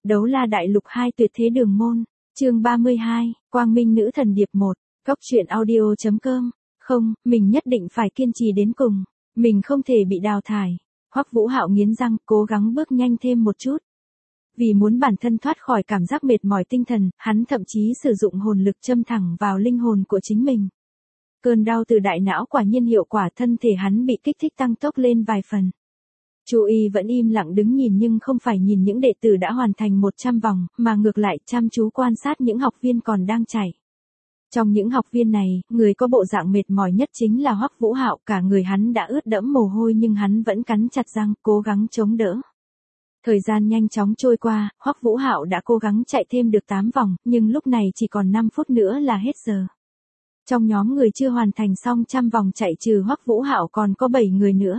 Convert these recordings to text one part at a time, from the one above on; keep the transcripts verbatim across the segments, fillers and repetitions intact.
Đấu La Đại Lục hai Tuyệt Thế Đường Môn, chương ba mươi hai, Quang Minh Nữ Thần Điệp một, Góc truyện audio chấm com. Không, mình nhất định phải kiên trì đến cùng, mình không thể bị đào thải. Hoắc Vũ Hạo nghiến răng, cố gắng bước nhanh thêm một chút. Vì muốn bản thân thoát khỏi cảm giác mệt mỏi tinh thần, hắn thậm chí sử dụng hồn lực châm thẳng vào linh hồn của chính mình. Cơn đau từ đại não quả nhiên hiệu quả, thân thể hắn bị kích thích tăng tốc lên vài phần. Chu Y vẫn im lặng đứng nhìn, nhưng không phải nhìn những đệ tử đã hoàn thành một trăm vòng, mà ngược lại chăm chú quan sát những học viên còn đang chạy. Trong những học viên này, người có bộ dạng mệt mỏi nhất chính là Hoắc Vũ Hạo, cả người hắn đã ướt đẫm mồ hôi nhưng hắn vẫn cắn chặt răng, cố gắng chống đỡ. Thời gian nhanh chóng trôi qua, Hoắc Vũ Hạo đã cố gắng chạy thêm được tám vòng, nhưng lúc này chỉ còn năm phút nữa là hết giờ. Trong nhóm người chưa hoàn thành xong trăm vòng chạy trừ Hoắc Vũ Hạo còn có bảy người nữa.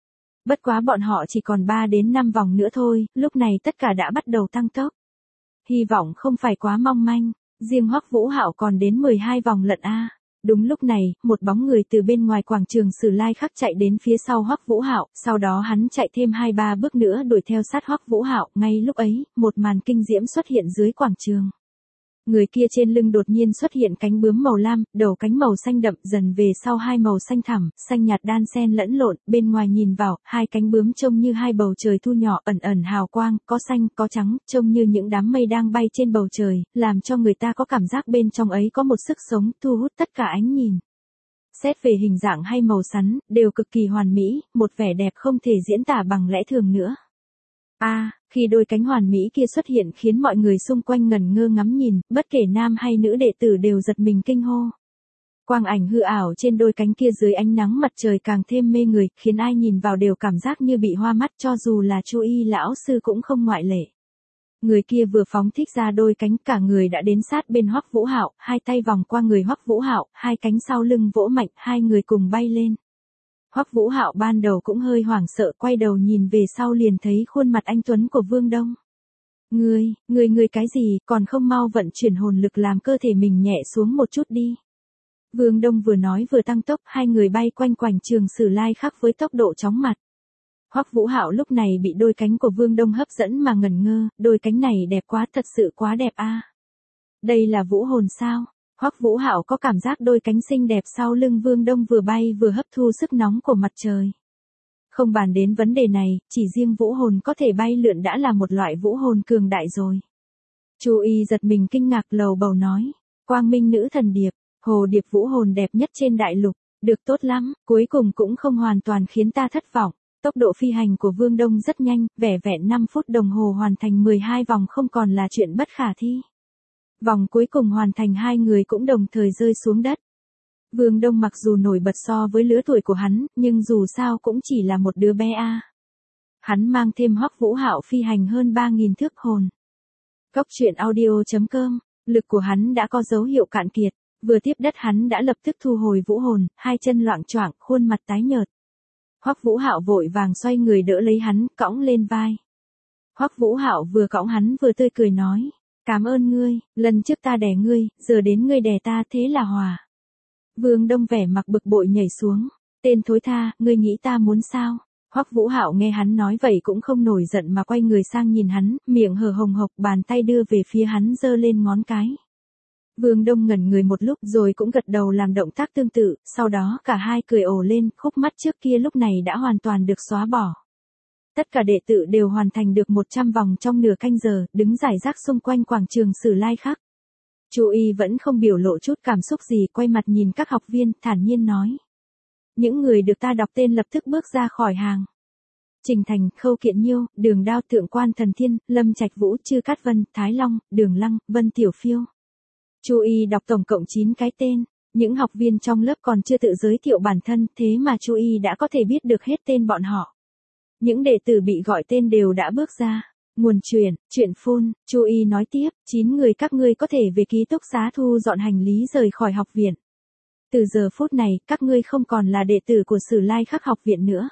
Bất quá bọn họ chỉ còn ba đến năm vòng nữa thôi, lúc này tất cả đã bắt đầu tăng tốc. Hy vọng không phải quá mong manh, riêng Hoắc Vũ Hạo còn đến mười hai vòng lận a. Đúng lúc này, một bóng người từ bên ngoài quảng trường Sử Lai Khắc chạy đến phía sau Hoắc Vũ Hạo, sau đó hắn chạy thêm hai ba bước nữa đuổi theo sát Hoắc Vũ Hạo, ngay lúc ấy, một màn kinh diễm xuất hiện dưới quảng trường. Người kia trên lưng đột nhiên xuất hiện cánh bướm màu lam, đầu cánh màu xanh đậm, dần về sau hai màu xanh thẳm, xanh nhạt đan xen lẫn lộn, bên ngoài nhìn vào, hai cánh bướm trông như hai bầu trời thu nhỏ ẩn ẩn hào quang, có xanh, có trắng, trông như những đám mây đang bay trên bầu trời, làm cho người ta có cảm giác bên trong ấy có một sức sống, thu hút tất cả ánh nhìn. Xét về hình dạng hay màu sắn, đều cực kỳ hoàn mỹ, một vẻ đẹp không thể diễn tả bằng lẽ thường nữa. A, à, khi đôi cánh hoàn mỹ kia xuất hiện khiến mọi người xung quanh ngẩn ngơ ngắm nhìn, bất kể nam hay nữ đệ tử đều giật mình kinh hô. Quang ảnh hư ảo trên đôi cánh kia dưới ánh nắng mặt trời càng thêm mê người, khiến ai nhìn vào đều cảm giác như bị hoa mắt, cho dù là Chu Y lão sư cũng không ngoại lệ. Người kia vừa phóng thích ra đôi cánh, cả người đã đến sát bên Hoắc Vũ Hạo, hai tay vòng qua người Hoắc Vũ Hạo, hai cánh sau lưng vỗ mạnh, hai người cùng bay lên. Hoắc Vũ Hạo ban đầu cũng hơi hoảng sợ, quay đầu nhìn về sau liền thấy khuôn mặt anh tuấn của Vương Đông. Ngươi, ngươi ngươi cái gì, còn không mau vận chuyển hồn lực làm cơ thể mình nhẹ xuống một chút đi. Vương Đông vừa nói vừa tăng tốc, hai người bay quanh quanh trường Sử Lai Khắc với tốc độ chóng mặt. Hoắc Vũ Hạo lúc này bị đôi cánh của Vương Đông hấp dẫn mà ngẩn ngơ, đôi cánh này đẹp quá, thật sự quá đẹp a. À. Đây là vũ hồn sao? Hoắc Vũ Hạo có cảm giác đôi cánh xinh đẹp sau lưng Vương Đông vừa bay vừa hấp thu sức nóng của mặt trời. Không bàn đến vấn đề này, chỉ riêng vũ hồn có thể bay lượn đã là một loại vũ hồn cường đại rồi. Chu Y giật mình kinh ngạc lầu bầu nói, Quang Minh Nữ Thần Điệp, hồ điệp vũ hồn đẹp nhất trên đại lục, được tốt lắm, cuối cùng cũng không hoàn toàn khiến ta thất vọng. Tốc độ phi hành của Vương Đông rất nhanh, vẻn vẹn năm phút đồng hồ hoàn thành mười hai vòng không còn là chuyện bất khả thi. Vòng cuối cùng hoàn thành hai người cũng đồng thời rơi xuống đất. Vương Đông mặc dù nổi bật so với lứa tuổi của hắn, nhưng dù sao cũng chỉ là một đứa bé a. À. Hắn mang thêm Hoắc Vũ Hạo phi hành hơn ba nghìn thước hồn. Góc truyện audio chấm com, lực của hắn đã có dấu hiệu cạn kiệt, vừa tiếp đất hắn đã lập tức thu hồi vũ hồn, hai chân loạng choạng, khuôn mặt tái nhợt. Hoắc Vũ Hạo vội vàng xoay người đỡ lấy hắn, cõng lên vai. Hoắc Vũ Hạo vừa cõng hắn vừa tươi cười nói, cảm ơn ngươi, lần trước ta đè ngươi, giờ đến ngươi đè ta, thế là hòa. Vương Đông vẻ mặt bực bội nhảy xuống, tên thối tha, ngươi nghĩ ta muốn sao? Hoắc Vũ Hạo nghe hắn nói vậy cũng không nổi giận mà quay người sang nhìn hắn, miệng hờ hồng hộc, bàn tay đưa về phía hắn giơ lên ngón cái. Vương Đông ngẩn người một lúc rồi cũng gật đầu làm động tác tương tự, sau đó cả hai cười ồ lên, khúc mắt trước kia lúc này đã hoàn toàn được xóa bỏ. Tất cả đệ tử đều hoàn thành được một trăm vòng trong nửa canh giờ, đứng rải rác xung quanh quảng trường Sử Lai Khắc. Chu Y vẫn không biểu lộ chút cảm xúc gì, quay mặt nhìn các học viên, thản nhiên nói. Những người được ta đọc tên lập tức bước ra khỏi hàng. Trình Thành, Khâu Kiện Nhiêu, Đường Đao, Thượng Quan Thần Thiên, Lâm Trạch Vũ, Chư Cát Vân, Thái Long, Đường Lăng, Vân Tiểu Phiêu. Chu Y đọc tổng cộng chín cái tên, những học viên trong lớp còn chưa tự giới thiệu bản thân, thế mà Chu Y đã có thể biết được hết tên bọn họ. Những đệ tử bị gọi tên đều đã bước ra. Nguồn truyền, chuyện phun, Chu Y nói tiếp, chín người các ngươi có thể về ký túc xá thu dọn hành lý rời khỏi học viện. Từ giờ phút này, các ngươi không còn là đệ tử của Sử Lai Khắc học viện nữa.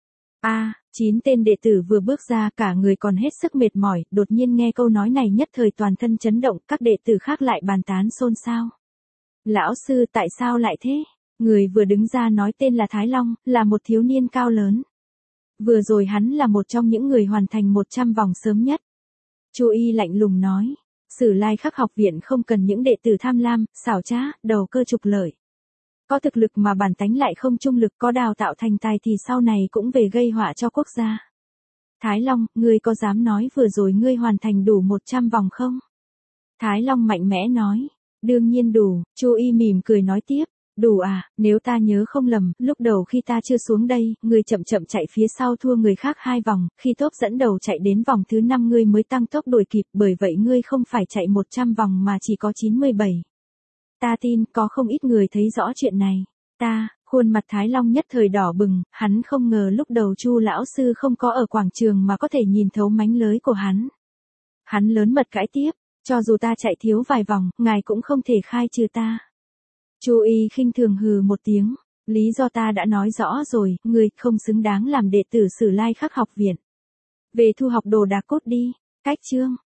A, à, chín tên đệ tử vừa bước ra, cả người còn hết sức mệt mỏi, đột nhiên nghe câu nói này nhất thời toàn thân chấn động, các đệ tử khác lại bàn tán xôn xao. Lão sư, tại sao lại thế? Người vừa đứng ra nói tên là Thái Long, là một thiếu niên cao lớn. Vừa rồi hắn là một trong những người hoàn thành một trăm vòng sớm nhất. Chu Y lạnh lùng nói. Sử Lai Khắc học viện không cần những đệ tử tham lam, xảo trá, đầu cơ trục lợi. Có thực lực mà bản tánh lại không trung lực, có đào tạo thành tài thì sau này cũng về gây họa cho quốc gia. Thái Long, ngươi có dám nói vừa rồi ngươi hoàn thành đủ một trăm vòng không? Thái Long mạnh mẽ nói. Đương nhiên đủ, Chu Y mỉm cười nói tiếp. Đủ à, nếu ta nhớ không lầm, lúc đầu khi ta chưa xuống đây, ngươi chậm chậm chạy phía sau thua người khác hai vòng, khi top dẫn đầu chạy đến vòng thứ năm ngươi mới tăng tốc đuổi kịp, bởi vậy ngươi không phải chạy một trăm vòng mà chỉ có chín mươi bảy. Ta tin, có không ít người thấy rõ chuyện này. Ta, khuôn mặt Thái Long nhất thời đỏ bừng, hắn không ngờ lúc đầu Chu lão sư không có ở quảng trường mà có thể nhìn thấu mánh lới của hắn. Hắn lớn mật cãi tiếp, cho dù ta chạy thiếu vài vòng, ngài cũng không thể khai trừ ta. Chu Y khinh thường hừ một tiếng, lý do ta đã nói rõ rồi, ngươi không xứng đáng làm đệ tử Sử Lai Khắc học viện. Về thu học đồ đạc cốt đi, cách chương.